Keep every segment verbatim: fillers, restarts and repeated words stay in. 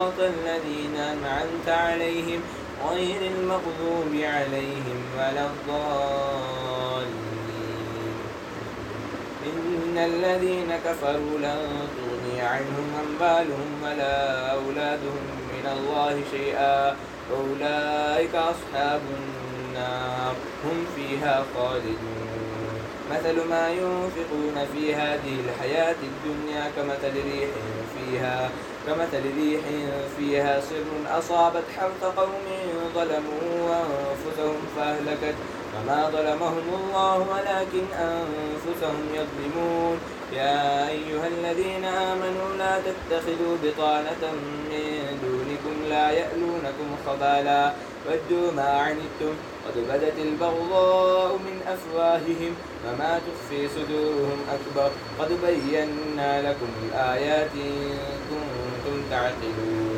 صراط الذين أنعمت عليهم غير المغضوب عليهم ولا الضالين. إن الذين كفروا لن تغني عنهم أموالهم ولا أولادهم من الله شيئا وأولئك أصحاب النار هم فيها خالدون. مثل ما ينفقون في هذه الحياة الدنيا كمثل ريح فيها كمثل ريح فيها صر أصابت حرث قوم ظلموا أنفسهم فأهلكت وما ظلمهم الله ولكن أنفسهم يظلمون. يا أيها الذين آمنوا لا تتخذوا بطانة من دونكم لا يألونكم خبالا ودوا ما عنتم قد بدت البغضاء من أفواههم وما تخفي صدورهم أكبر قد بينا لكم الآيات إن كنتم تعقلون.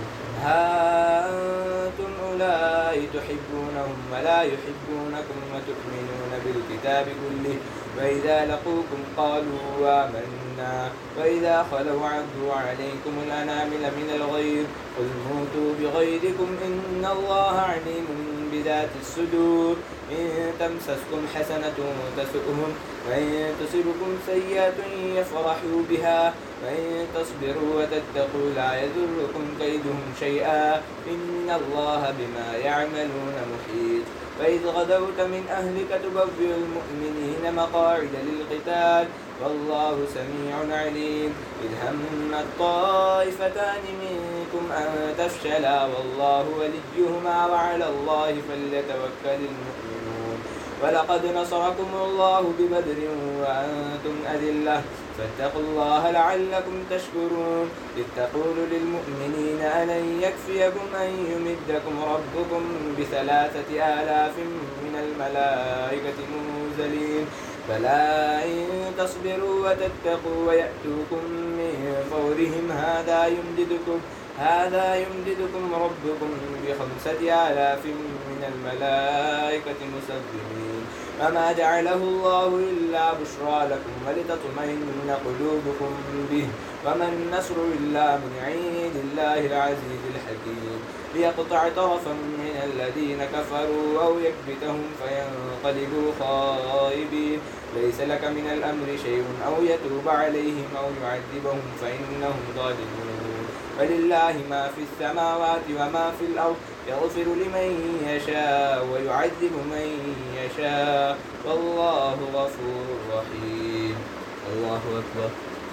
ها أنتم أولئك تحبونهم ولا يحبونكم وتؤمنون بالكتاب كله وإذا لقوكم قالوا آمنا وإذا خلوا عضوا عليكم الأنامل من الغيظ قل موتوا بغيظكم إن الله عليم بذات الصدور. إن تمسسكم حسنة تسؤهم وإن تصبكم سيئة يفرحوا بها وإن تصبروا وتتقوا لا يضركم كيدهم شيئا إن الله بما يعملون محيط. فإذ غدوت من أهلك تبوئ المؤمنين مقاعد للقتال والله سميع عليم. إذ هم الطائفتان منكم أن تفشلا والله وليهما وعلى الله فليتوكل المؤمنون. ولقد نصركم الله ببدر وأنتم أذلة فاتقوا الله لعلكم تشكرون. إذ تقول للمؤمنين ألن يكفيكم أن يمدكم ربكم بثلاثة آلاف من الملائكة منزلين بلى إن تصبروا وتتقوا ويأتوكم من فورهم هذا يمددكم هذا يمددكم ربكم بخمسة آلاف من الملائكة مسومين. وما جعله الله إلا بشرى لكم ولتطمئن قلوبكم به وما النصر إلا من عند الله العزيز الحكيم. ليقطع طرفا من الذين كفروا أو يكبتهم فينقلبوا خائبين ليس لك من الأمر شيء أو يتوب عليهم أو يعذبهم فإنهم ظالمون. ولله ما في السماوات وما في الأرض يغفر لمن يشاء ويعذب من يشاء والله غفور رحيم. الله أكبر.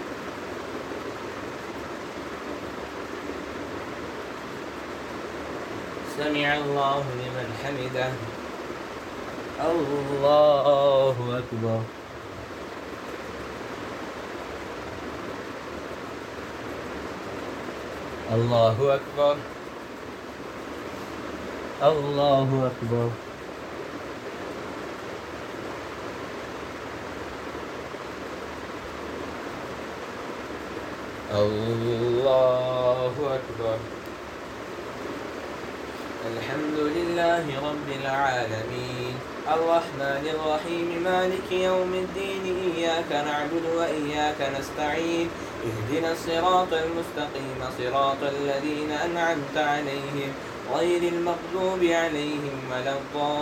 سمع الله لمن حمده. الله أكبر. الله أكبر. الله أكبر. الله أكبر. الحمد لله رب العالمين الرحمن الرحيم مالك يوم الدين إياك نعبد وإياك نستعين اهدنا الصراط المستقيم صراط الذين أنعمت عليهم غير المغضوب عليهم ولا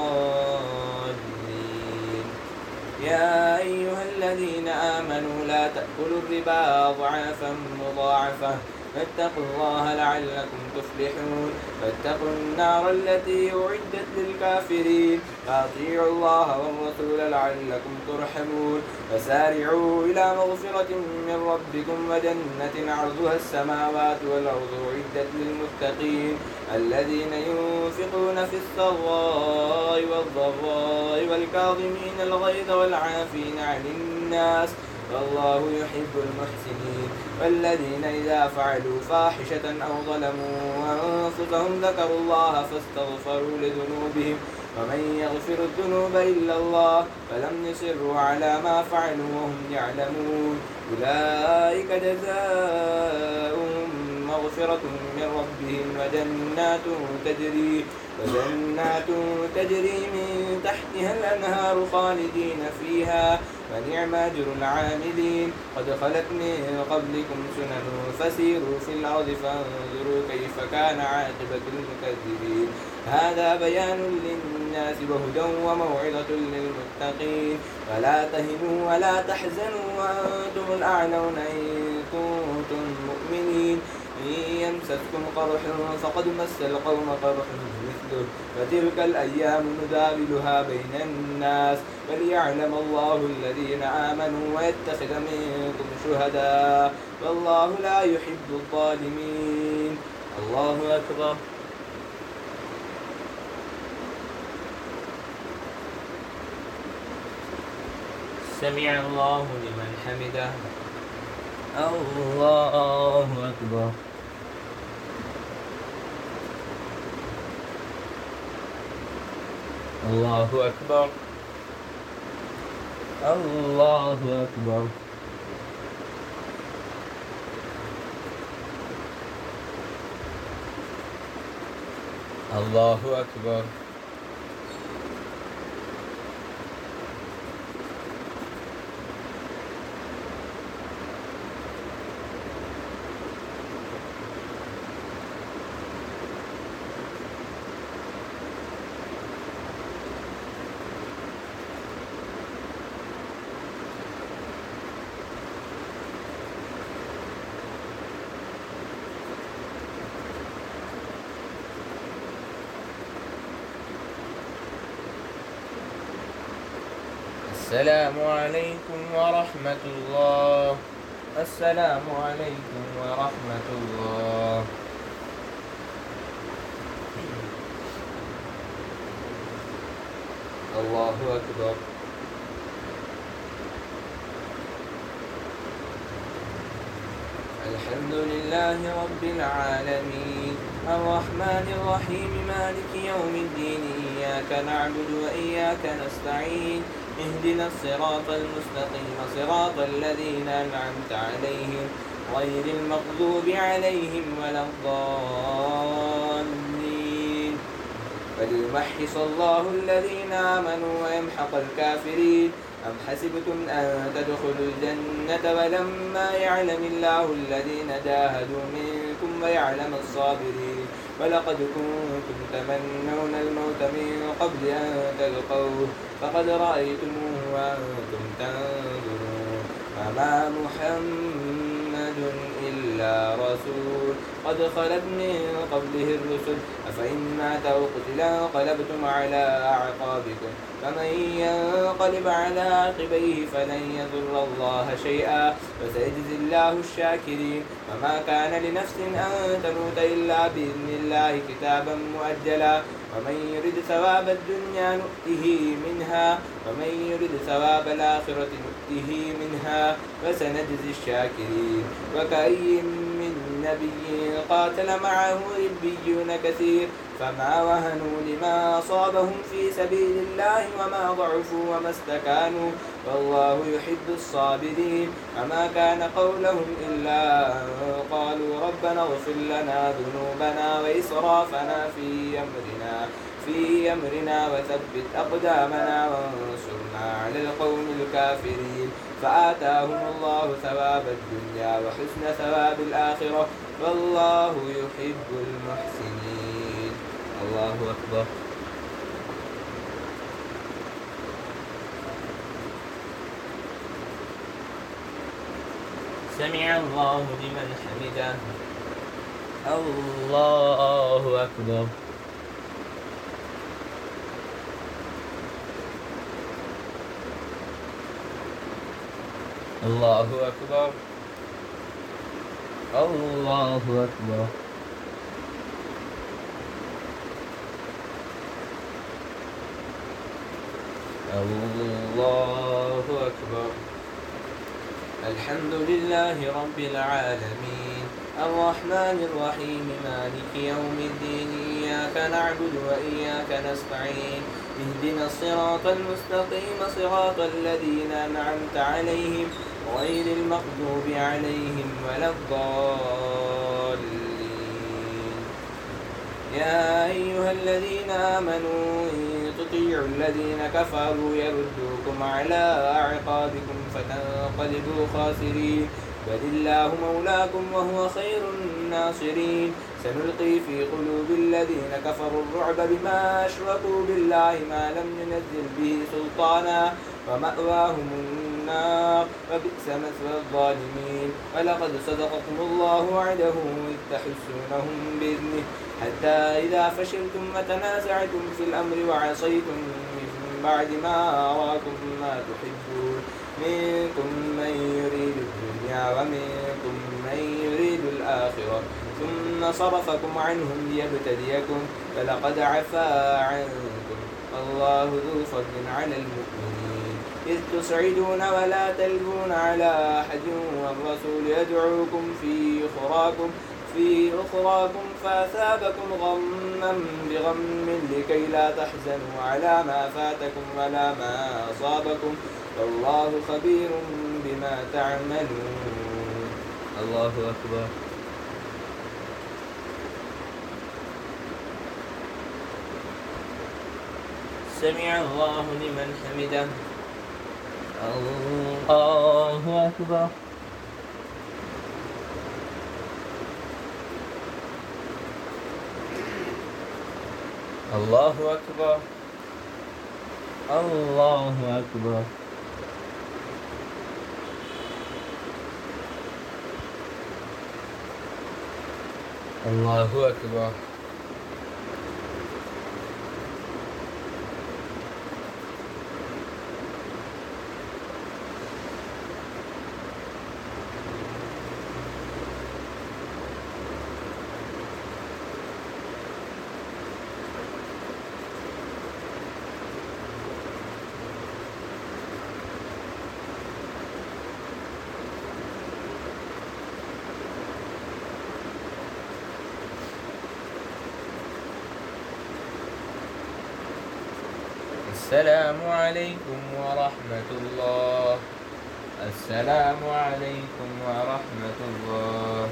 الضالين. يا أيها الذين آمنوا لا تأكلوا الربا أضعافا مضاعفة فاتقوا الله لعلكم تفلحون. فاتقوا النار التي أعدت للكافرين وأطيعوا الله والرسول لعلكم ترحمون. فسارعوا إلى مغفرة من ربكم وجنة عرضها السماوات والأرض أعدت للمتقين الذين ينفقون في السراء والضراء والكاظمين الغيظ والعافين عن الناس والله يحب المحسنين. والذين إذا فعلوا فاحشة أو ظلموا أنفسهم ذكروا الله فاستغفروا لذنوبهم ومن يغفر الذنوب إلا الله فلم يصروا على ما فعلوا وهم يعلمون. أولئك جزاؤهم مغفرة من ربهم وجنات تجري وجنات تجري من تحتها الأنهار خالدين فيها فنعم أجر العاملين. قد خلت من قبلكم سنن فسيروا في الأرض فانظروا كيف كان عاقبة المكذبين. هذا بيان للناس وهدى وموعظة للمتقين. ولا تهنوا ولا تحزنوا وأنتم الأعلون إن كنتم مؤمنين. إن يمسسكم قرح فقد مس القوم قرح مثله فتلك الأيام نداولها بين الناس وليعلم الله الذين آمنوا ويتخذ منكم شهداء والله لا يحب الظالمين. الله أكبر. سمع الله لمن حمده. الله أكبر. الله أكبر. الله أكبر. الله أكبر. السلام عليكم ورحمة الله. السلام عليكم ورحمة الله. الله أكبر. الحمد لله رب العالمين الرحمن الرحيم مالك يوم الدين إياك نعبد وإياك نستعين اهدنا الصراط المستقيم صراط الذين أنعمت عليهم غير المغضوب عليهم ولا الضالين. فليمحص الله الذين آمنوا ويمحق الكافرين. أم حسبتم أن تدخلوا الجنة ولما يعلم الله الذين جاهدوا منكم ويعلم الصابرين ولقد كنتم تمنون الموت من قبل أن تلقوه فقد رأيتموه وأنتم تنظرون فما محمد إلا رسول قد خلت من قبله الرسل أفإن مات أو قتل انقلبتم على أعقابكم فمن ينقلب على عقبيه فلن يضر الله شيئا وسيجزي الله الشاكرين. وما كان لنفس أن تموت إلا بإذن الله كتابا مؤجلا ومن يرد ثواب الدنيا نؤته منها ومن يرد ثواب الآخرة نؤته منها وسنجزي الشاكرين. وكأي من نبي قاتل معه ربيون كثير فما وهنوا لما أصابهم في سبيل الله وما ضعفوا وما استكانوا والله يحب الصابرين. وما كان قولهم إلا أن قالوا ربنا اغفر لنا ذنوبنا وإسرافنا في أمرنا في أمرنا وثبت أقدامنا وانصرنا على القوم الكافرين. فآتاهم الله ثواب الدنيا وحسن ثواب الآخرة والله يحب المحسنين. الله أكبر. سمع الله لمن حمده. الله أكبر. الله أكبر. الله أكبر. الله أكبر. الحمد لله رب العالمين الرحمن الرحيم مالك يوم الدين إياك نعبد وإياك نستعين اهدنا الصراط المستقيم صراط الذين أنعمت عليهم غير المغضوب عليهم ولا الضالين. يا أيها الذين آمنوا إن تطيعوا الذين كفروا يردوكم على أعقابكم فتنقلبوا خاسرين بل الله مولاكم وهو خير الناصرين سنلقي في قلوب الذين كفروا الرعب بما أشركوا بالله ما لم ينزل به سلطانا ومأواهم النار وبئس مثوى الظالمين ولقد صدقكم الله وعده إذ تحسونهم بإذنه حتى إذا فشلتم وتنازعتم في الأمر وعصيتم من بعد ما أراكم ما تحبون منكم من يريد الدنيا ومنكم من يريد الآخرة ثم صرفكم عنهم ليبتليكم فلقد عفا عنكم والله ذو فضل على المؤمنين إذ تصعدون ولا تلوون على أحد والرسول يدعوكم في أخراكم في أخراكم فأثابكم غما بغم لكي لا تحزنوا على ما فاتكم ولا ما أصابكم والله خبير بما تعملون. الله أكبر. سمع الله لمن حمده. الله أكبر. الله أكبر. الله أكبر. الله أكبر. السلام عليكم ورحمة الله. السلام عليكم ورحمة الله.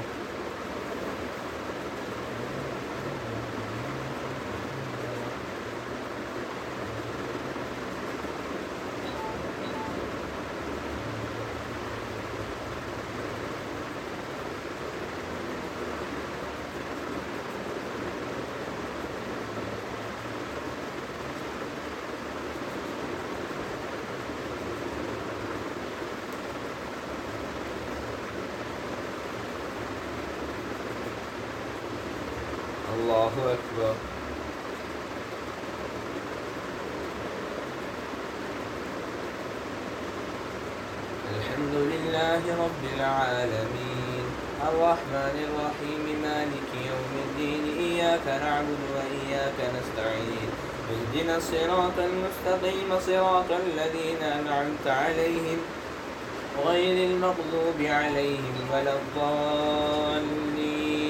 الله أكبر. الحمد لله رب العالمين الرحمن الرحيم مالك يوم الدين إياك نعبد وإياك نستعين اهدنا الصراط المستقيم صراط الذين أنعمت عليهم غير المغضوب عليهم ولا الضالين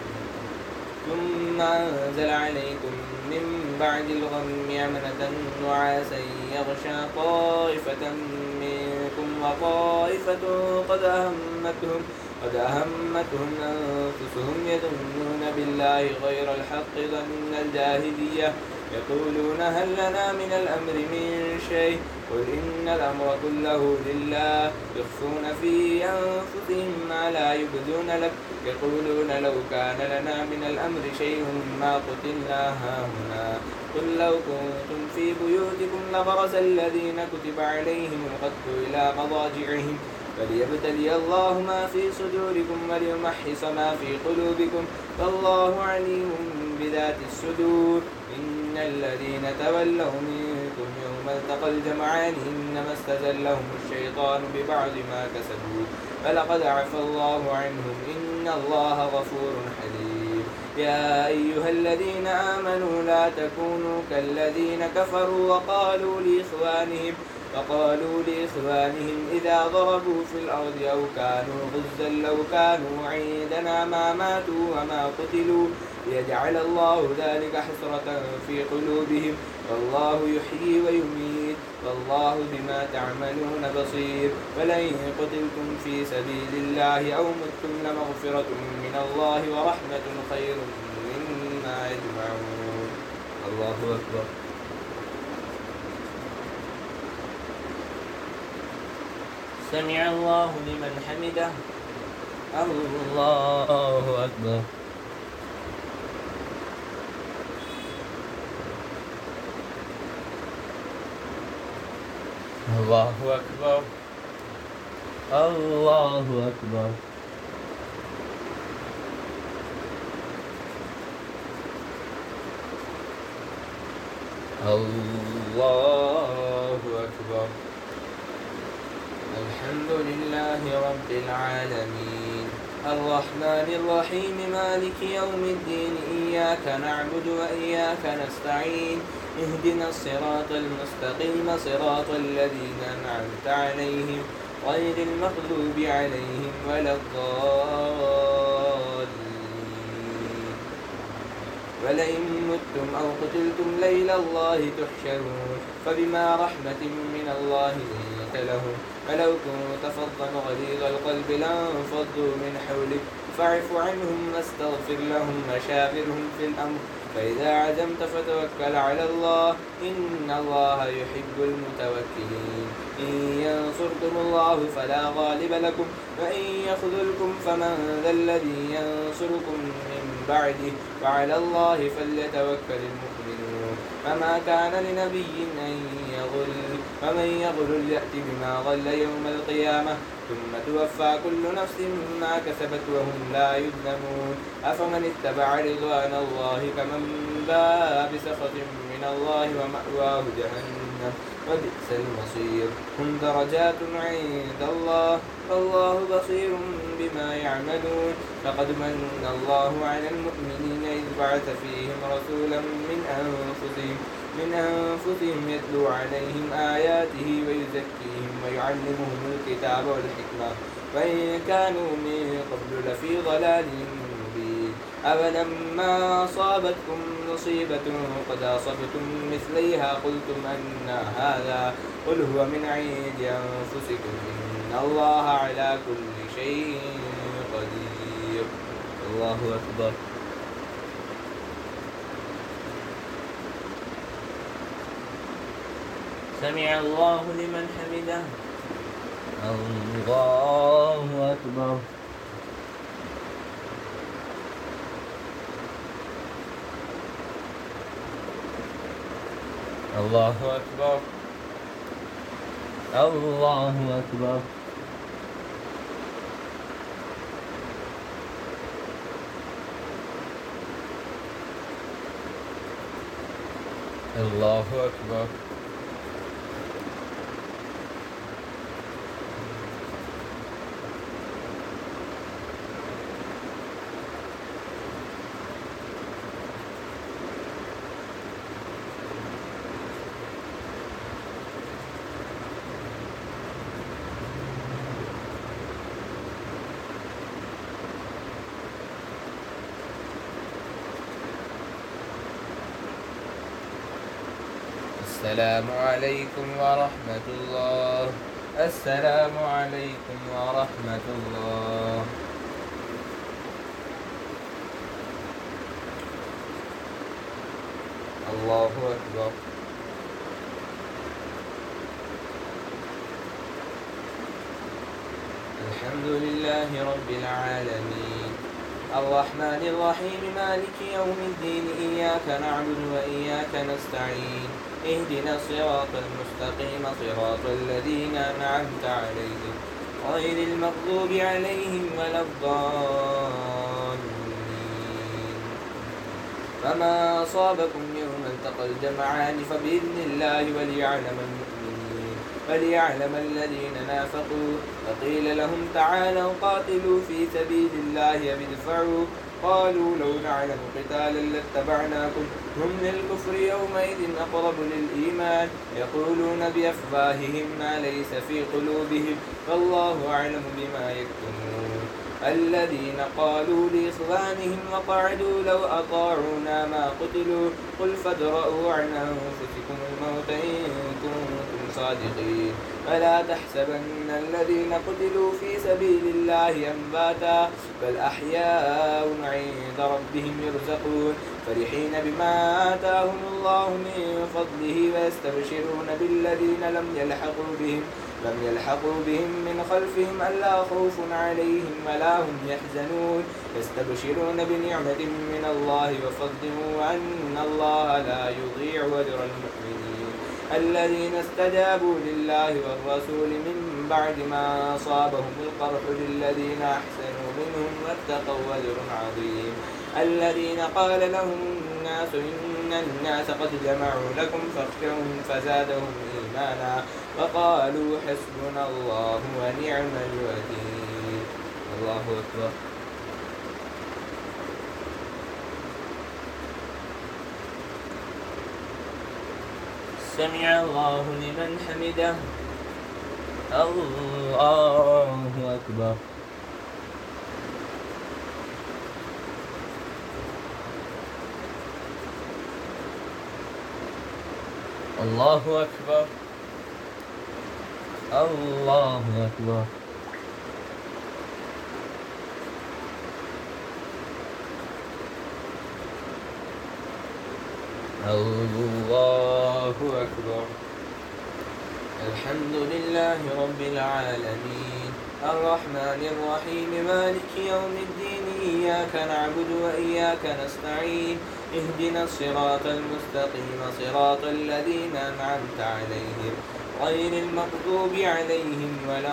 ثم أنزل عليكم من بعد الغم أمنة نعاسا يغشى طائفة منكم وطائفة قد أهمتهم قد أهمتهم أنفسهم يظنون بالله غير الحق ظن الجاهلية يقولون هل لنا من الأمر من شيء قل إن الأمر كله لله يخفون في أنفسهم ما لا يبدون لك يقولون لو كان لنا من الأمر شيء ما قتلنا هاهنا قل لو كنتم في بيوتكم لبرز الذين كتب عليهم القتل إلى مضاجعهم فليبتلي الله ما في صدوركم وليمحص ما في قلوبكم والله عليم بذات الصدور إن الذين تولوا منكم يوم التقى الجمعان إنما استزلهم الشيطان ببعض ما كسبوا فلقد عفى الله عنهم إن الله غفور حليم يا أيها الذين آمنوا لا تكونوا كالذين كفروا وقالوا لإخوانهم وقالوا لإخوانهم إذا ضربوا في الأرض أو كانوا غزا لو كانوا عندنا ما ماتوا وما قتلوا ليجعل الله ذلك حسرة في قلوبهم والله يحيي ويميت والله بما تعملون بصير ولئن قتلتم في سبيل الله أو متم لمغفرة من الله ورحمة خير مما يجمعون الله أكبر. سمع الله لمن حمده. الله أكبر. الله أكبر. الله أكبر. الله أكبر. الحمد لله رب العالمين الرحمن الرحيم مالك يوم الدين إياك نعبد وإياك نستعين اهدنا الصراط المستقيم صراط الذين أنعمت عليهم غير المغضوب عليهم ولا الضالين ولئن متم أو قتلتم لإلى الله تحشرون فبما رحمة من الله لنت لهم ولو كنت فظا غليظ القلب لانفضوا من حولك فاعف عنهم واستغفر لهم وشاورهم في الأمر فإذا عزمت فتوكل على الله إن الله يحب المتوكلين إن ينصركم الله فلا غالب لكم وإن يخذلكم فمن ذا الذي ينصركم من بعده وعلى الله فليتوكل المؤمنون فما كان لنبي أن يغل ومن يغل يأت بما غل يوم القيامة ثم توفى كل نفس ما كسبت وهم لا يظلمون أفمن اتبع رضوان الله كمن باء بسخط من الله ومأواه جهنم وبئس المصير هم درجات عند الله والله بصير بما يعملون لقد من الله على المؤمنين إذ بعث فيهم رسولا من أنفسهم من أنفسهم يتلو عليهم آياته ويزكيهم ويعلمهم الكتاب والحكمة وإن كانوا من قبل لفي ضلال مبين أولما أصابتكم مصيبة قد أصبتم مثليها قلتم أن هذا قل هو من عند أنفسكم إن الله على كل شيء قدير. الله أكبر. سمع الله لمن حمده. الله أكبر. الله أكبر. الله أكبر. الله أكبر. السلام عليكم ورحمة الله. السلام عليكم ورحمة الله. الله أكبر. الحمد لله رب العالمين الرحمن الرحيم مالك يوم الدين إياك نعبد وإياك نستعين اهدنا الصراط المستقيم صراط الذين أنعمت عليهم غير المغضوب عليهم ولا الضالين فما أصابكم يوم التقى الجمعان فبإذن الله وليعلم المؤمنين وليعلم الذين نافقوا فقيل لهم تعالوا قاتلوا في سبيل الله أو ادفعوا قالوا لو نعلم قتالا لاتبعناكم هم للكفر يومئذ أقرب للإيمان يقولون بأفواههم ما ليس في قلوبهم والله أعلم بما يكتمون الذين قالوا لإخوانهم وقعدوا لو أطاعونا ما قتلوا قل فادرءوا عن أنفسكم الموت إن كنتم صادقين فلا تحسبن الذين قتلوا في سبيل الله أمواتا بل أحياء عند ربهم يرزقون فرحين بما آتاهم الله من فضله ويستبشرون بالذين لم يلحقوا بهم لم يلحقوا بهم من خلفهم ألا خوف عليهم ولا هم يحزنون يستبشرون بنعمة من الله وفضل وأن الله لا يضيع أجر المؤمنين الذين استجابوا لله والرسول من بعد ما أصابهم القرح للذين أحسنوا منهم واتقوا أجر عظيم الذين قال لهم الناس إن الناس قد جمعوا لكم فاخشوهم فزادهم إيمانا وقالوا حسبنا الله ونعم الوكيل الله أكبر سمع الله لمن حمده الله أكبر الله أكبر الله أكبر الله أكبر الحمد لله رب العالمين الرحمن الرحيم مالك يوم الدين إياك نعبد وإياك نستعين اهدنا الصراط المستقيم صراط الذين أنعمت عليهم غير المغضوب عليهم ولا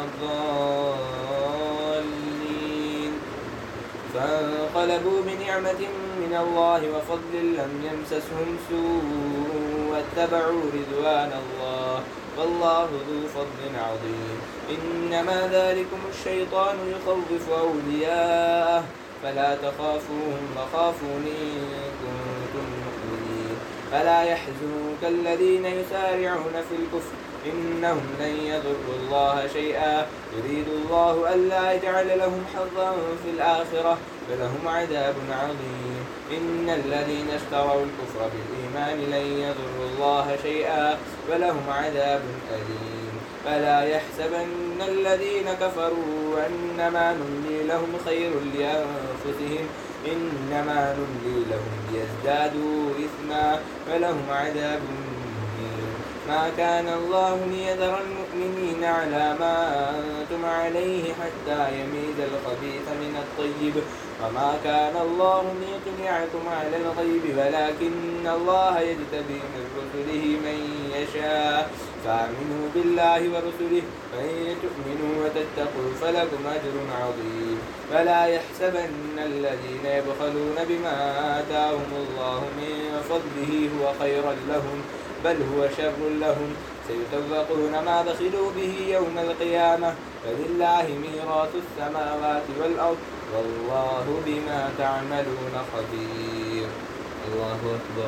الضالين فانقلبوا بنعمة من الله وفضل لم يمسسهم سوء واتبعوا رضوان الله والله ذو فضل عظيم إنما ذلكم الشيطان يخوف أولياءه فلا تخافوهم وخافون إن كنتم مؤمنين فلا يحزنك الذين يسارعون في الكفر إنهم لن يضروا الله شيئا يريد الله ألا يجعل لهم حظا في الآخرة فلهم عذاب عظيم إن الذين اشتروا الكفر بالإيمان لن يضروا الله شيئا ولهم عذاب أليم فلا يحسبن الذين كفروا أنما نملي لهم خير لأنفسهم إنما نملي لهم ليزدادوا إثما ولهم عذاب مهين ما كان الله ليذر المؤمنين على ما أنتم عليه حتى يميز الخبيث من الطيب وما كان الله ليطلعكم على الغيب ولكن الله يجتبي من رسله من يشاء فآمنوا بالله ورسله فإن تؤمنوا وتتقوا فلكم أجر عظيم فلا يحسبن الذين يبخلون بما آتاهم الله من فضله هو خيرا لهم بل هو شر لهم سيطوقون ما بخلوا به يوم القيامة فلله ميراث السماوات والأرض والله بما تعملون خبير الله أكبر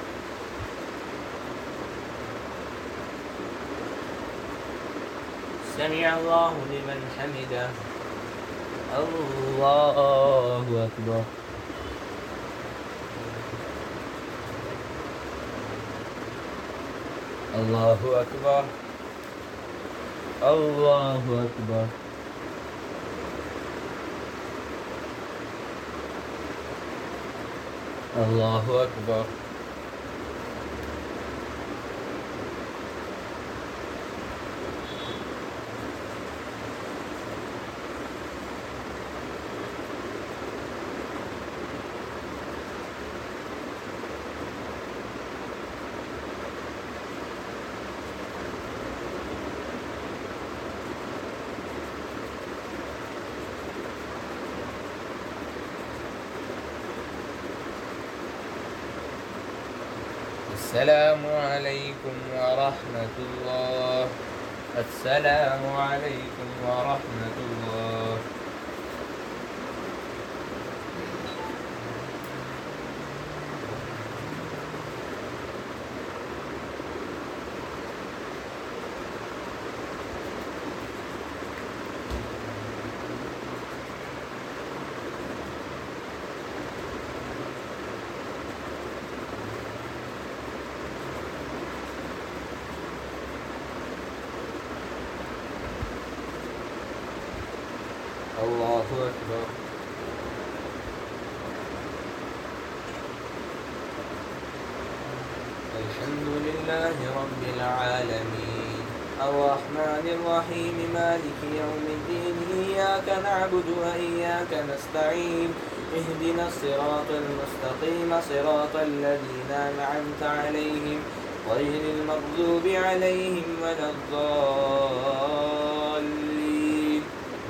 سمع الله لمن حمده الله أكبر الله أكبر الله أكبر الله أكبر السلام عليكم ورحمة الله السلام عليكم ورحمة الله أكبر. الحمد لله رب العالمين الرحمن الرحيم مالك يوم الدين إياك نعبد وإياك نستعين اهدنا الصراط المستقيم صراط الذين أنعمت عليهم غير المغضوب عليهم ولا الضالين.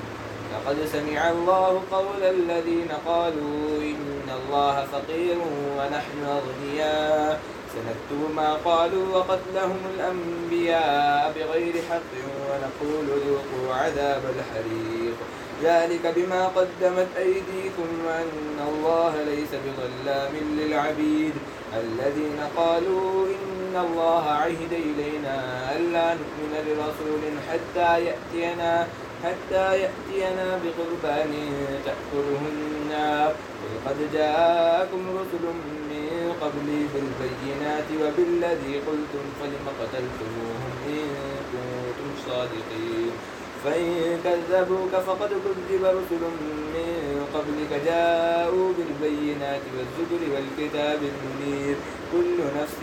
لقد سمع الله قول الذين قالوا إن الله فقير ونحن أغنياء سنكتب ما قالوا وقتلهم الأنبياء بغير حق ونقول ذوقوا عذاب الحريق ذلك بما قدمت أيديكم وأن الله ليس بظلام للعبيد. الذين قالوا إن الله عهد إلينا ألا نؤمن لرسول حتى يأتينا حتى يأتينا بقربان تأكله النار قل قد جاءكم رسل من قبلي بالبينات وبالذي قلتم فلم قتلتموهم إن كنتم صادقين. فإن كذبوك فقد كذب رسل من قبلك جاءوا بالبينات والزبر والكتاب المنير كل نفس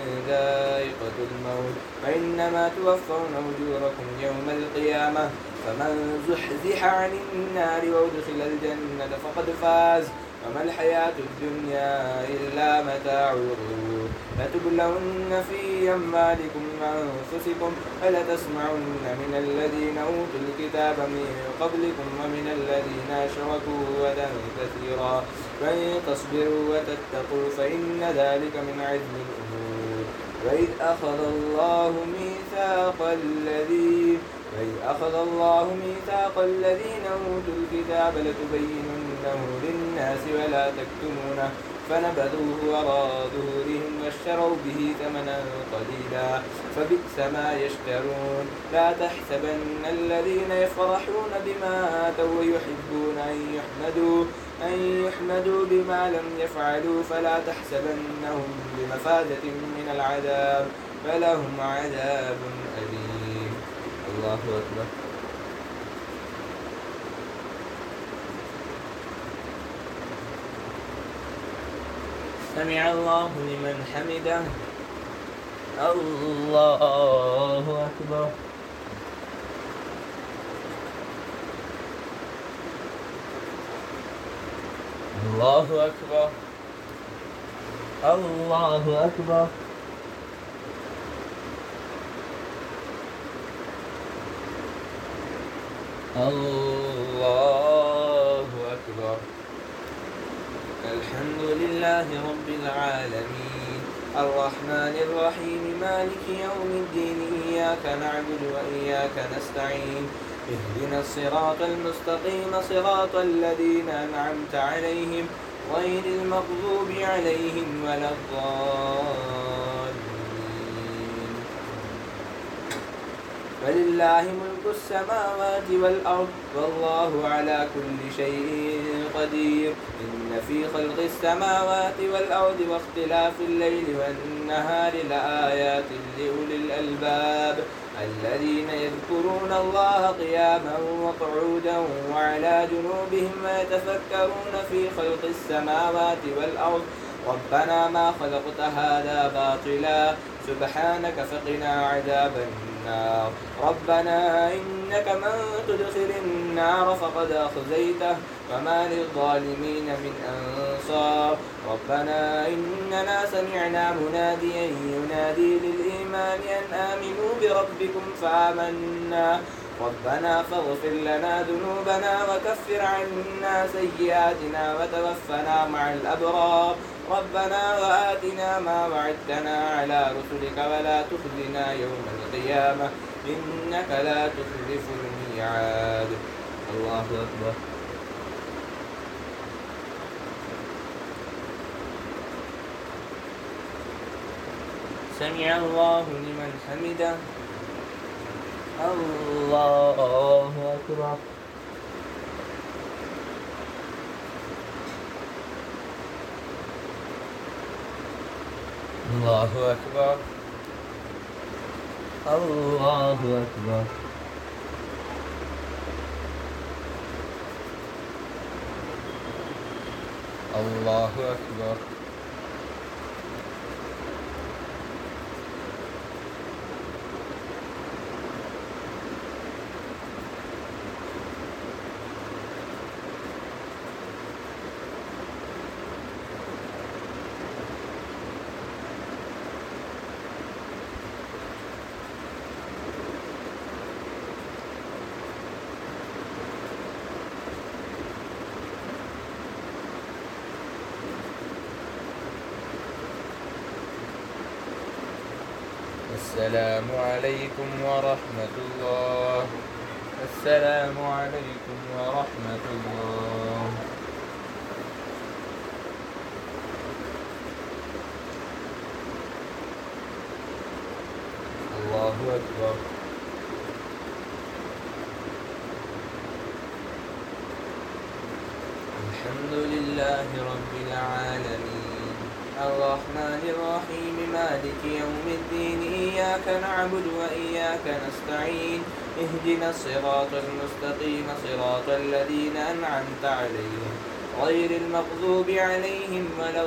ذائقة الموت فإنما توفون أجوركم يوم القيامة فمن زحزح عن النار وأدخل الجنة فقد فاز وما الحياة الدنيا إلا متاع الغرور. لتبلون في أموالكم وأنفسكم ولتسمعن من الذين أوتوا الكتاب من قبلكم ومن الذين أشركوا أذى كثيرا وإن تصبروا وتتقوا فإن ذلك من عزم الأمور. وإذ أخذ الله ميثاق الذين وإذ أخذ الله ميثاق الذين أوتوا الكتاب لتبيننه للناس ولا تكتمونه فنبذوه وراء ظهورهم واشتروا به ثمنا قليلا فبئس ما يشترون. لا تحسبن الذين يفرحون بما آتوا ويحبون أن يحمدوا أن يحمدوا بما لم يفعلوا فلا تحسبنهم بمفازة من العذاب فلهم عذاب أليم. الله أكبر. سمع الله لمن حمده. الله أكبر. الله أكبر. الله أكبر. الله أكبر. الحمد لله رب العالمين الرحمن الرحيم مالك يوم الدين إياك نعبد وإياك نستعين اهدنا الصراط المستقيم صراط الذين أنعمت عليهم غير المغضوب عليهم ولا الضالين. ولله ملك السماوات والأرض والله على كل شيء قدير. إن في خلق السماوات والأرض واختلاف الليل والنهار لآيات لأولي الألباب الذين يذكرون الله قياما وقعودا وعلى جنوبهم ويتفكرون في خلق السماوات والأرض ربنا ما خلقت هذا باطلا سبحانك فقنا عذاب النار. ربنا إنك من تدخل النار فقد أخزيته وما للظالمين من أنصار. ربنا إننا سمعنا مناديا ينادي للإيمان أن آمنوا بربكم فآمنا ربنا فاغفر لنا ذنوبنا وكفر عنا سيئاتنا وتوفنا مع الأبرار. ربنا وآتنا ما وعدتنا على رسلك ولا تخزنا يوم القيامة إنك لا تخلف الميعاد. الله أكبر. سمع الله لمن حمده. الله أكبر. الله أكبر. الله أكبر. الله أكبر. السلام عليكم ورحمة الله. السلام عليكم ورحمة الله. الله أكبر. الحمد لله رب العالمين الرحمن الرحيم مالك يوم الدين إياك نعبد وإياك نستعين اهدنا الصراط المستقيم صراط الذين أنعمت عليهم غير المغضوب عليهم ولا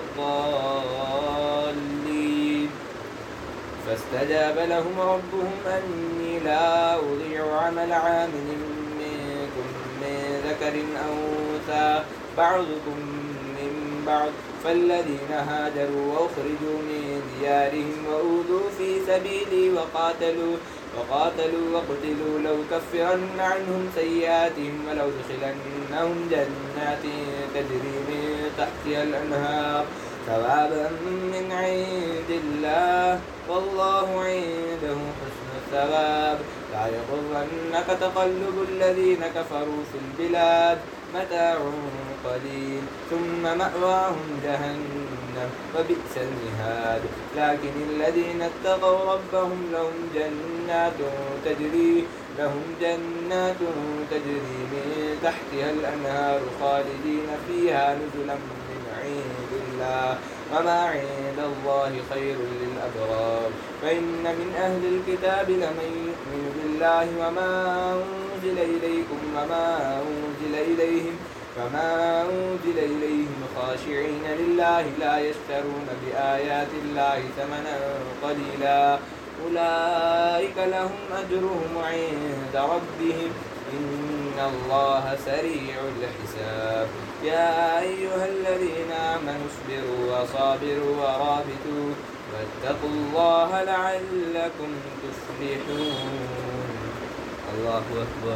الضالين. فاستجاب لهم ربهم أني لا أضيع عمل عامل منكم من ذكر أو أنثى بعضكم من بعض فالذين هاجروا وأخرجوا من ديارهم وأوذوا في سبيلي وقاتلوا وقاتلوا وقتلوا لأكفرن عنهم سيئاتهم ولأدخلنهم جنات تجري من تحتها الأنهار ثوابا من عند الله والله عنده حسن الثواب. لا يغرنك تقلب الذين كفروا في البلاد متاع قليل ثم مأواهم جهنم وبئس المهاد. لكن الذين اتقوا ربهم لهم جنات تجري لهم جنات تجري من تحتها الأنهار خالدين فيها نزلا من عند الله وما عند الله خير للأبرار. فإن من أهل الكتاب لمن يؤمن بالله وما أنزل إليكم وما أنزل إليهم وما أنزل إليهم خاشعين لله لا يشترون بآيات الله ثمنا قليلا أولئك لهم أجرهم عند ربهم إن الله سريع الحساب. يا أيها الذين آمنوا اصبروا وصابروا ورابطوا واتقوا الله لعلكم تفلحون. الله أكبر.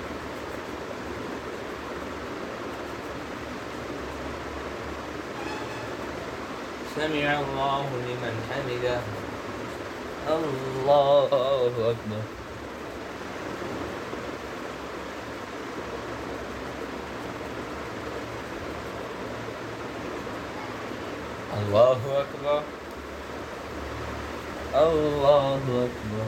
سمع الله لمن حمده. الله أكبر. الله أكبر. الله أكبر.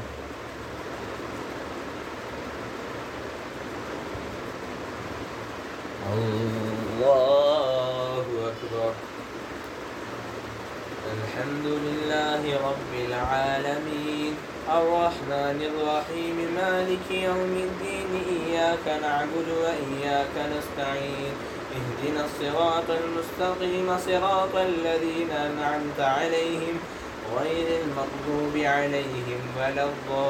الله أكبر. الحمد لله رب العالمين الرحمن الرحيم مالك يوم الدين إياك نعبد وإياك نستعين اهدنا الصراط المستقيم صراط الذين أنعمت عليهم غير المغضوب عليهم ولا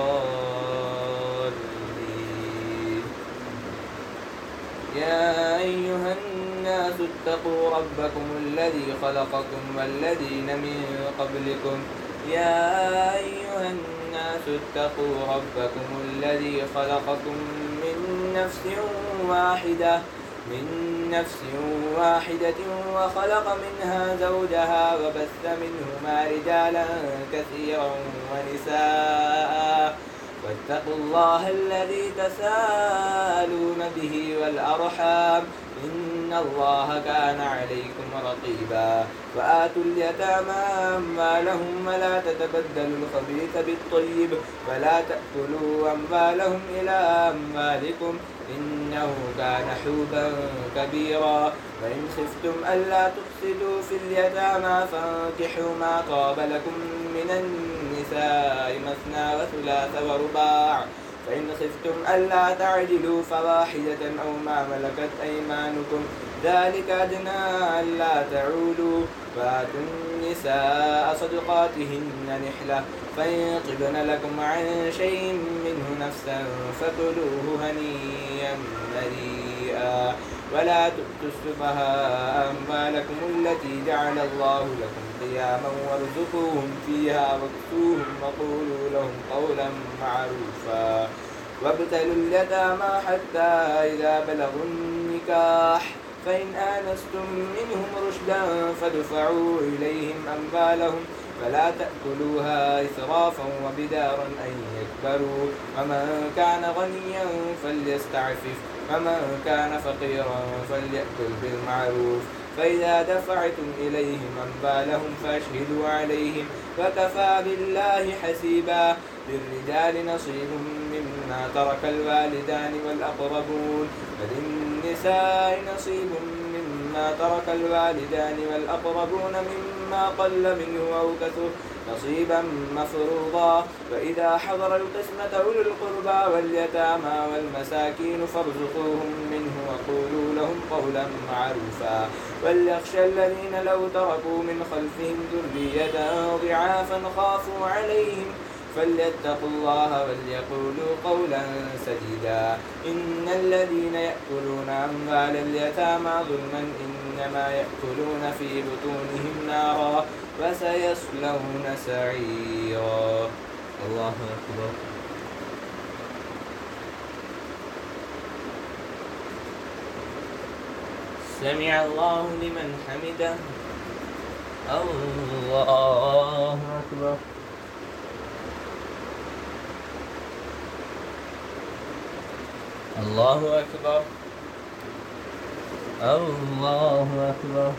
الضالين. يا أيها الناس اتقوا ربكم الذي خلقكم والذين من قبلكم يا أيها الناس اتقوا ربكم الذي خلقكم من نفس واحدة من نفس واحدة وخلق منها زوجها وبث منهما رجالا كثيرا ونساء واتقوا الله الذي تساءلون به والأرحام إن الله كان عليكم رقيبا. وآتوا اليتامى أموالهم ولا تتبدلوا الخبيث بالطيب ولا تأكلوا أموالهم إلى أموالكم إنه كان حوبا كبيرا. وإن خفتم ألا تفسدوا في اليتامى فانكحوا ما طاب لكم من النساء مثنى وثلاث ورباع فإن خفتم ألا تعدلوا فواحدة أو ما ملكت أيمانكم ذلك أدنى ألا تعولوا وآتوا النساء صدقاتهن نحلة فإن طبن لكم عن شيء منه نفسا فكلوه هنيئا مريئا ولا تؤتوا السفهاء أموالكم التي جعل الله لكم قياما وارزقوهم فيها واكسوهم وقولوا لهم قولا معروفا وابتلوا اليتامى حتى إذا بلغوا النكاح فإن آنستم منهم رشدا فادفعوا إليهم أموالهم فلا تأكلوها إسرافا وبدارا أن يكبروا ومن كان غنيا فليستعفف ومن كان فقيرا فليأكل بالمعروف فإذا دفعتم إليهم أموالهم فأشهدوا عليهم وكفى بالله حسيبا للرجال نصيب مما ترك الوالدان والأقربون وللنساء نصيب مما ترك الوالدان والأقربون مما قل منه أو كثر نصيبا مفروضا وإذا حضر القسمة أولو القربى واليتامى والمساكين فارزقوهم منه وقولوا لهم قولا معروفا وليخشى الذين لو تركوا من خلفهم ذرية ضعافا خافوا عليهم فليتقوا الله وليقولوا قولا سديدا إن الذين يأكلون أموال اليتامى ظلما إنما يأكلون في بطونهم نارا وسيصلون سعيرا. الله أكبر. سمع الله لمن حمده. الله أكبر. الله أكبر. الله أكبر.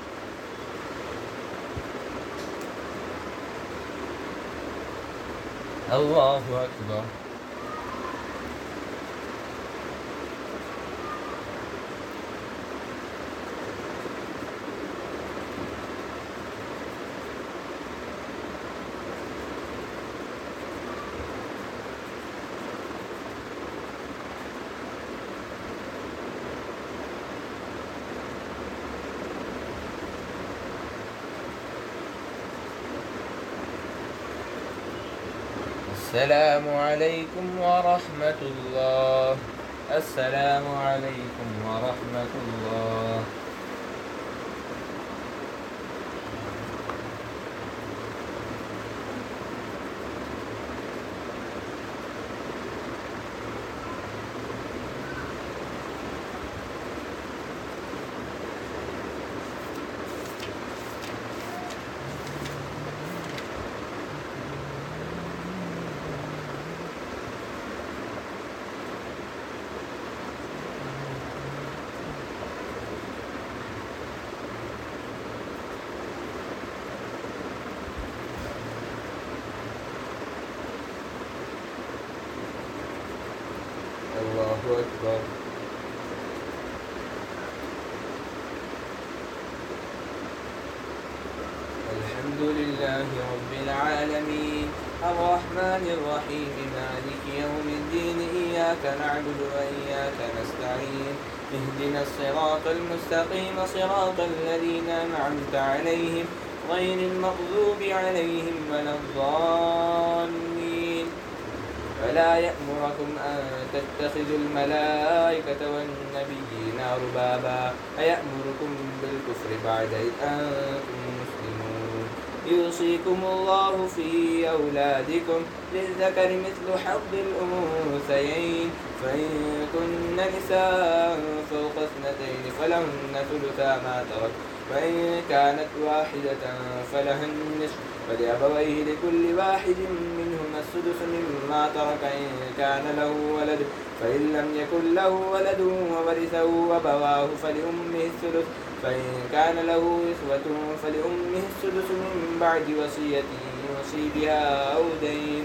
الله أكبر. السلام عليكم ورحمة الله. السلام عليكم ورحمة الله. الله أكبر. الحمد لله رب العالمين الرحمن الرحيم مالك يوم الدين إياك نعبد وإياك نستعين اهدنا الصراط المستقيم صراط الذين أنعمت عليهم غير المغضوب عليهم ولا الضالين. ولا يأمركم أن تتخذوا الملائكة والنبيين أربابا أيأمركم بالكفر بعد إذ أنتم مسلمون. يوصيكم الله في أولادكم للذكر مثل حظ الأنثيين فإن كن نساء فوق اثنتين فلهن ثلثا ما ترك وإن كانت واحدة فلها النصف ولأبويه لكل واحد منهما السدس مما ترك إن كان له ولد فإن لم يكن له ولد وورثه أبواه فلأمه الثلث فإن كان له إخوة فلأمه السدس من بعد وصية يوصي بها أو دين.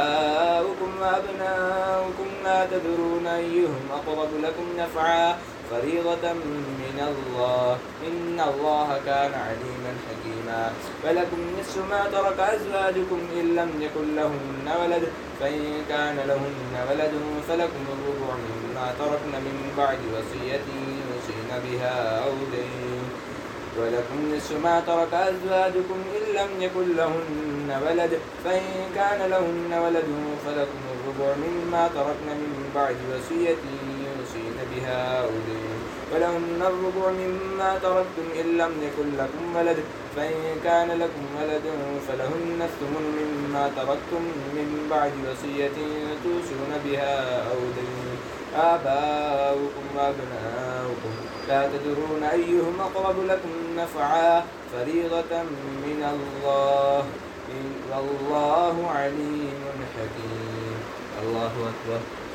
آباؤكم وأبناؤكم لا تدرون أيهم أقرب لكم نفعا فريضة من الله إن الله كان عليما حكيما ولكم نصف ما ترك أزواجكم إن لم يكن لهن ولد فإن كان لهن ولد فلكم الربع مما تركن من بعد وصية يوصين بها أو دين ولكم نصف ما ترك أزواجكم إن لم يكن لهن ولد فإن كان لهن ولد فلكم الربع مما تركن من بعد وصية يوصين بها أو دين ولهن الربع مما تركتم إن لم يكن لكم ولد فإن كان لكم ولد فلهن الثمن مما تركتم من بعد وصية توصون بها أو دين آباؤكم وأبناؤكم لا تدرون أيهم أقرب لكم نفعا فريضة من الله والله عليم حكيم الله أكبر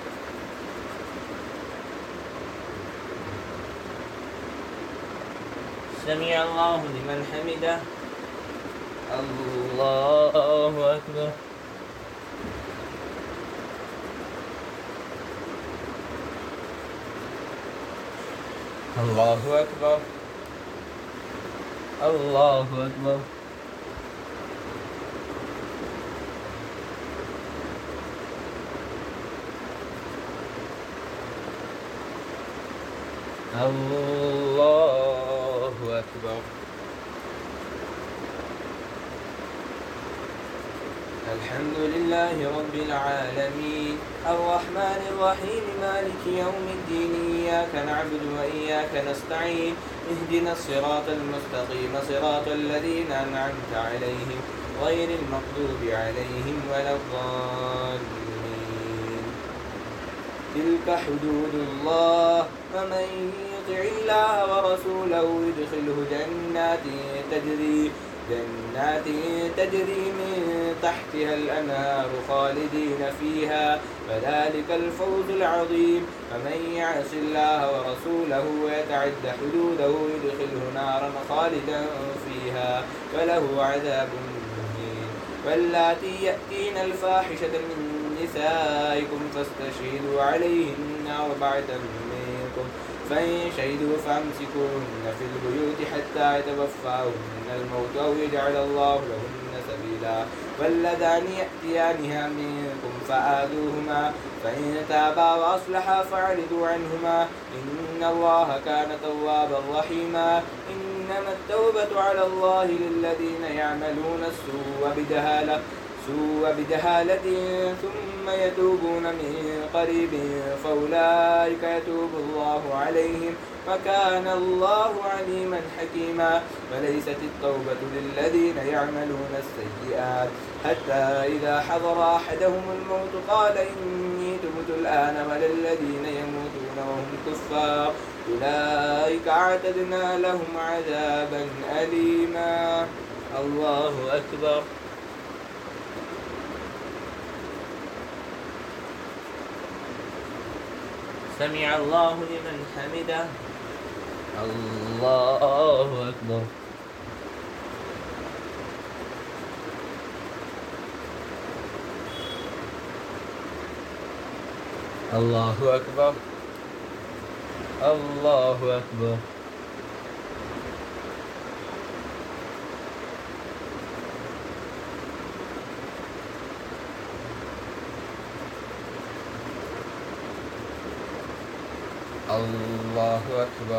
سمع الله لمن حمده الله أكبر الله أكبر الله أكبر الله أكبر الحمد لله رب العالمين الرحمن الرحيم مالك يوم الدين إياك نعبد وإياك نستعين اهدنا الصراط المستقيم صراط الذين أنعمت عليهم غير المغضوب عليهم ولا الضالين تلك حدود الله ومن يطع الله ورسوله يدخله جنات تجري جنات تجري من تحتها الأنهار خالدين فيها فذلك الفوز العظيم ومن يعص الله ورسوله ويتعد حدوده يدخله نارا خالدا فيها وله عذاب مهين واللاتي يأتين الفاحشة من نسائكم فاستشهدوا عليهن أربعة منكم فإن شهدوا فأمسكوهن في البيوت حتى يتوفاهن الموت أو يجعل الله لهن سبيلا واللذان يأتيانها منكم فآذوهما فإن تابا وأصلحا فاعرضوا عنهما إن الله كان توابا رحيما إنما التوبة على الله للذين يعملون السوء بجهالة سوء بجهالة ثم يتوبون من قريب فأولئك يتوب الله عليهم وكان الله عليما حكيما وليست التوبة للذين يعملون السيئات حتى إذا حضر أحدهم الموت قال إني تبت الآن وللذين يموتون وهم كفار أولئك أعتدنا لهم عذابا أليما الله أكبر سمع الله لمن حمده الله أكبر الله أكبر الله أكبر الله أكبر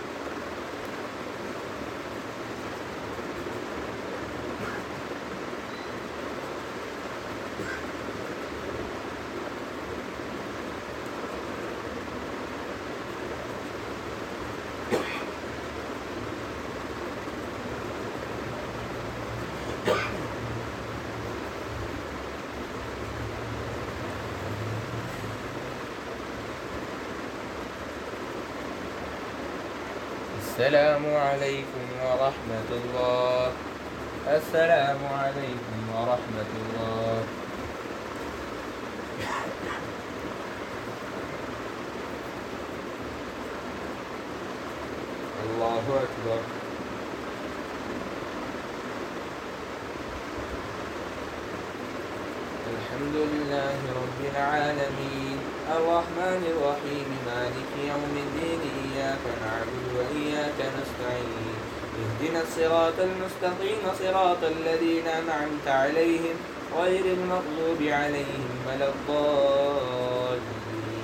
السلام عليكم ورحمة الله السلام عليكم ورحمة الله الله أكبر الحمد لله رب العالمين الرحمن الرحيم مالك يوم الدين إياك نعبد وإياك نستعين اهدنا الصراط المستقيم صراط الذين أنعمت عليهم غير المغضوب عليهم ولا الضالين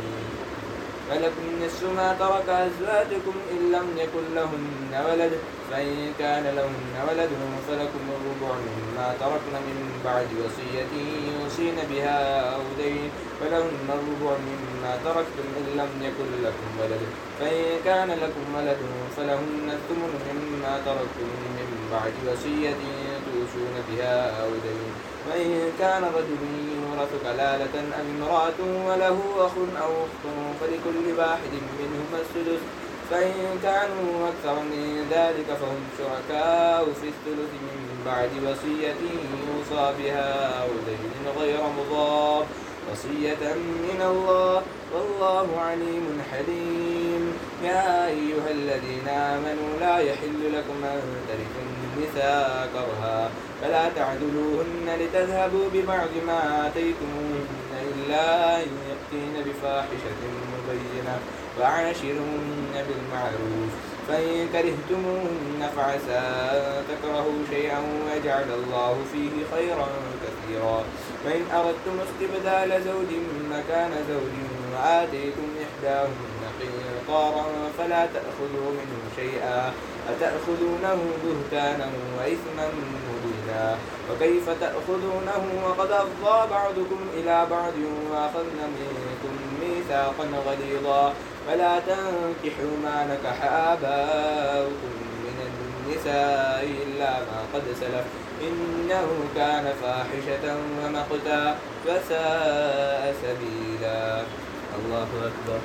ولكم نصف ما ترك أزواجكم إن لم يكن لهن ولد فإن كان لهن ولد فلكم الربع مما تركن من بعد وصية يوصين بها أو دين فلهن الربع مما تركتم إن لم يكن لكم ولد فإن كان لكم ولد فلهن الثمن مما تركتم من بعد وصية توصون بها أو دين وإن كان رجل يورث كلالة أو امرأة وله أخ أو أخت فلكل واحد منهما السدس فإن كانوا أكثر من ذلك فهم شركاء في الثلث من بعد وصية يوصى بها أو دين غير مضار وصية من الله والله عليم حليم. يا أيها الذين آمنوا لا يحل لكم أن ترثوا النساء كرها فلا تعدلوهن لتذهبوا ببعض ما آتيتموهن إلا أن يأتين بفاحشة مبينة وعاشرهن بالمعروف فإن كرهتموهن فعسى أن تكرهوا شيئا ويجعل الله فيه خيرا كثيرا. وإن أردتم استبدال زوج مكان زوج وآتيتم إحداهن قنطارا فلا تأخذوا منه شيئا أتأخذونه بهتانا وإثما مبينا وكيف تأخذونه وقد أفضى بعضكم إلى بعض وأخذن منكم ميثاقا غليظا ولا تنكحوا ما نكح آباؤكم من النساء إلا ما قد سلف إنه كان فاحشة ومقتا وساء سبيلا. الله أكبر.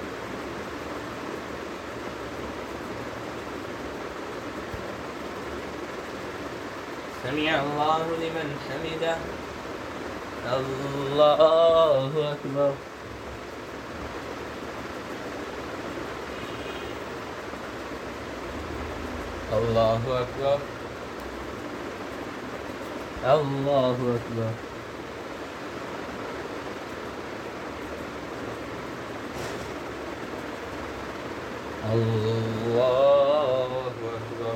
سمع الله لمن حمده. الله أكبر. الله أكبر. الله أكبر. الله أكبر.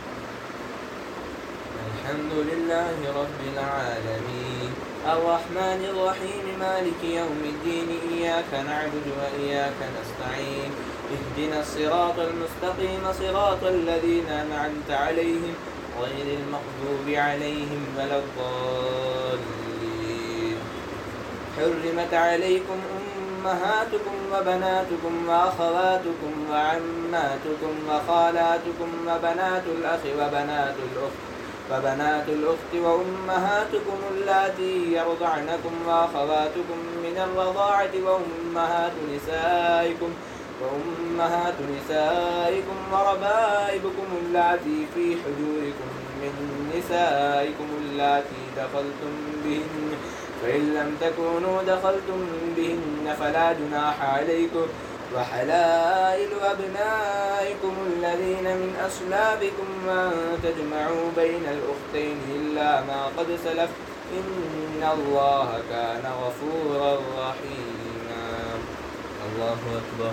الحمد لله رب العالمين الرحمن الرحيم مالك يوم الدين إياك نعبد وإياك نستعين اهدنا الصراط المستقيم صراط الذين أنعمت عليهم غير المغضوب عليهم ولا الضالين. حرمت عليكم أمهاتكم وبناتكم وأخواتكم وعماتكم وخالاتكم وبنات الأخ وبنات الأخت وبنات الأخت وأمهاتكم اللاتي يرضعنكم وأخواتكم من الرضاعة وأمهات نسائكم وأمهات نسائكم وربائبكم اللاتي في حجوركم من نسائكم اللاتي دخلتم بهن فإن لم تكونوا دخلتم بهن فلا جناح عليكم وحلائل أبنائكم الذين من أصلابكم وأن تجمعوا بين الأختين إلا ما قد سلف إن الله كان غفورا رحيما. الله أكبر.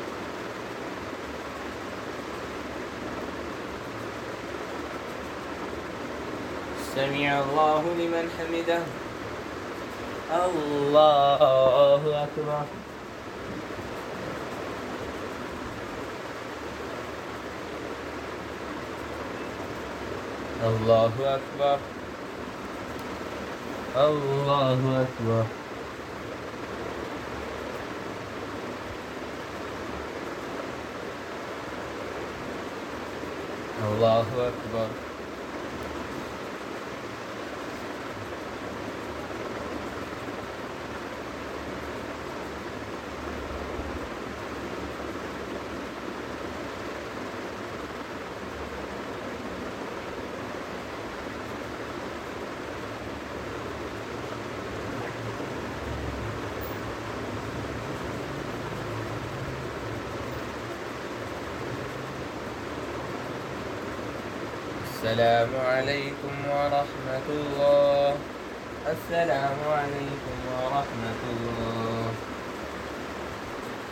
سمع الله لمن حمده. الله أكبر. الله أكبر. الله أكبر. الله أكبر. السلام عليكم ورحمة الله. السلام عليكم ورحمة الله.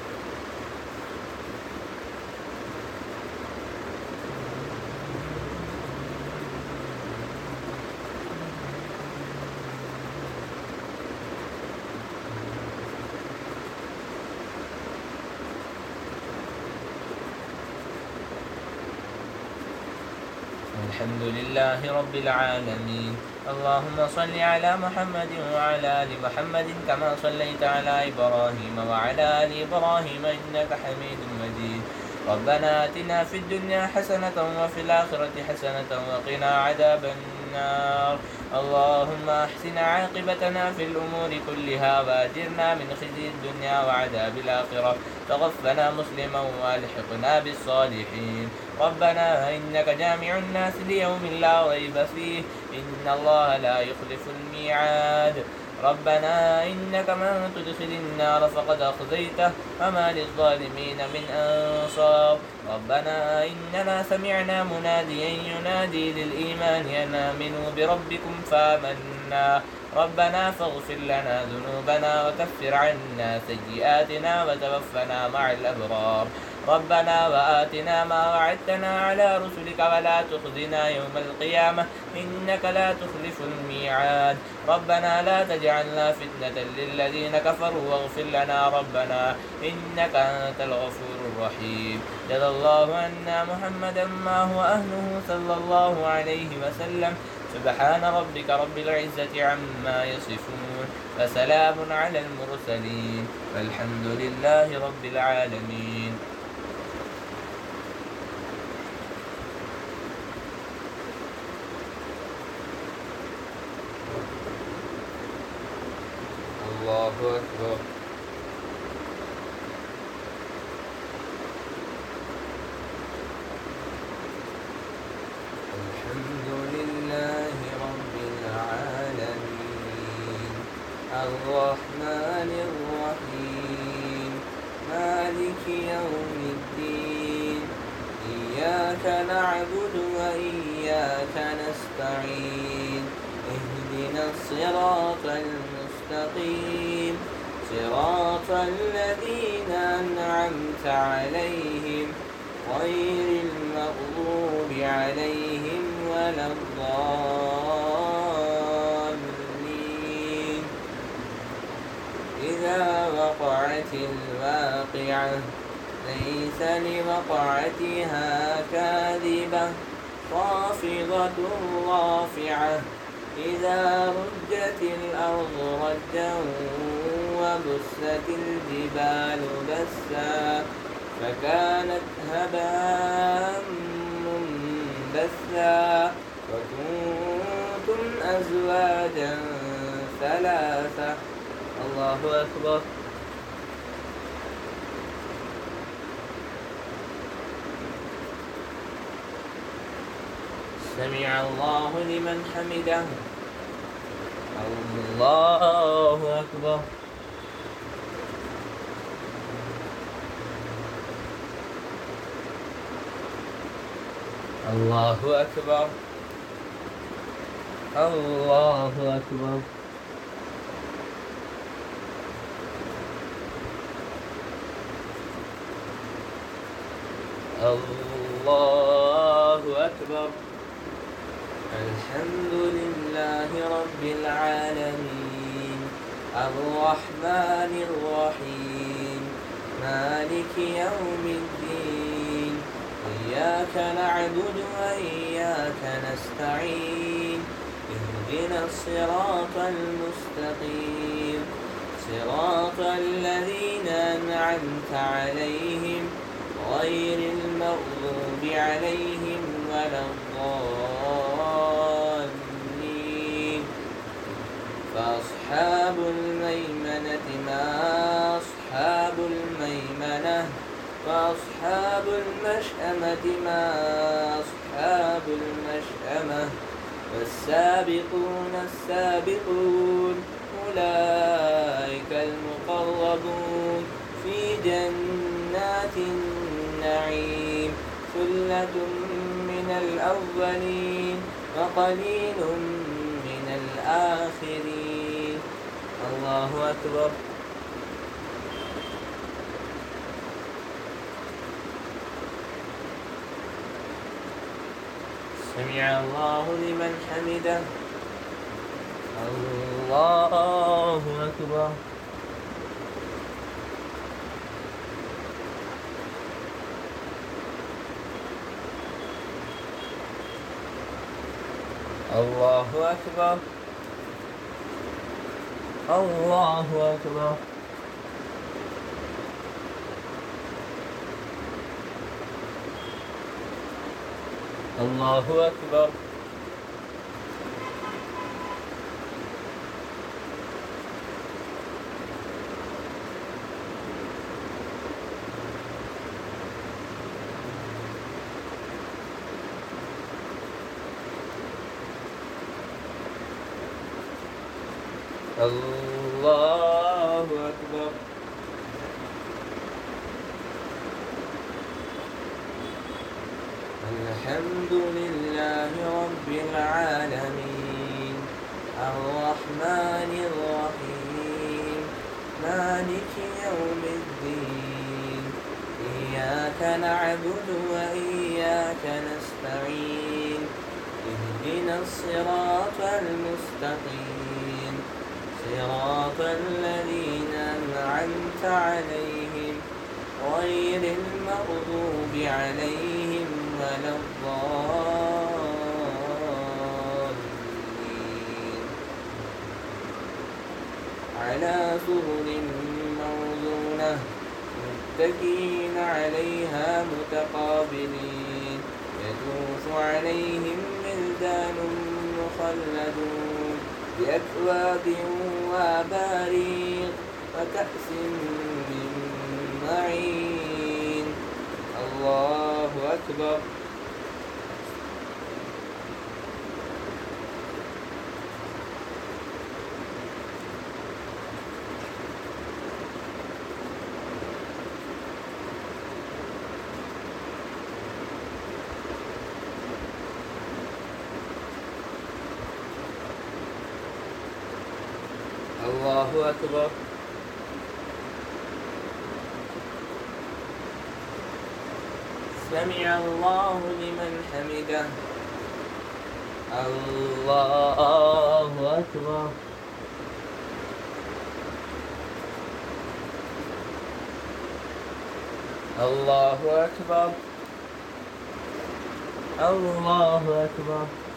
والحمد لله رب العالمين. اللهم صل على محمد وعلى آل محمد كما صليت على إبراهيم وعلى آل إبراهيم إنك حميد مجيد. ربنا آتنا في الدنيا حسنة وفي الآخرة حسنة وقنا عذاب النار. اللهم أحسن عاقبتنا في الأمور كلها وأجرنا من خزي الدنيا وعذاب الآخرة. توفنا مسلما والحقنا بالصالحين. ربنا إنك جامع الناس ليوم لا ريب فيه إن الله لا يخلف الميعاد. ربنا إنك من تدخل النار فقد أخزيته وما للظالمين من أنصار. ربنا إننا سمعنا مناديا ينادي للإيمان أن آمنوا بربكم فآمنا. ربنا فاغفر لنا ذنوبنا وكفر عنا سيئاتنا وتوفنا مع الأبرار. ربنا وآتنا ما وعدتنا على رسلك ولا تخزنا يوم القيامة إنك لا تخلف الميعاد. ربنا لا تجعلنا فتنة للذين كفروا واغفر لنا ربنا إنك أنت الغفور الرحيم. جزا الله عنا محمدا ما هو أهله صلى الله عليه وسلم. سبحان ربك رب العزة عما يصفون وسلام على المرسلين والحمد لله رب العالمين. الله أكبر. الحمد لله رب العالمين الرحمن الرحيم مالك يوم الدين إياك نعبد وإياك نستعين اهدنا الصراط المستقيم صراط الذين أنعمت عليهم غير المغضوب عليهم ولا الضالين. إذا وقعت الواقعة ليس لوقعتها كاذبة خافضة رافعة إذا رجت الأرض رجا وبست الجبال بسا فكانت هباء منبثا وكنتم أزواجا ثلاثة. الله أكبر. سمع الله لمن حمده. الله أكبر. الله أكبر. الله أكبر. الله أكبر. الحمد لله رب العالمين الرحمن الرحيم مالك يوم الدين إياك نعبد وإياك نستعين اهدنا الصراط المستقيم صراط الذين أنعمت عليهم غير المغضوب عليهم ولا الضالين. فأصحاب الميمنة ما أصحاب الميمنة وأصحاب المشأمة ما أصحاب المشأمة والسابقون السابقون أولئك المقربون في جنات النعيم ثلة من الأولين وقليل من الآخرين. الله أكبر. سمع الله لمن حمده. الله أكبر. الله أكبر. الله أكبر. الله أكبر. الله أكبر. الحمد لله رب العالمين الرحمن الرحيم مالك يوم الدين إياك نعبد وإياك نستعين اهدنا الصراط المستقيم صراط الذين أنعمت عليهم غير المغضوب عليهم ولا الضالين على سرر موضونة متكئين عليها متقابلين يطوف عليهم ولدان مخلدون بأكواب وأباريق وكأس من معين. الله أكبر. الله أكبر. سمع الله لمن حمده. الله أكبر. الله أكبر. الله أكبر.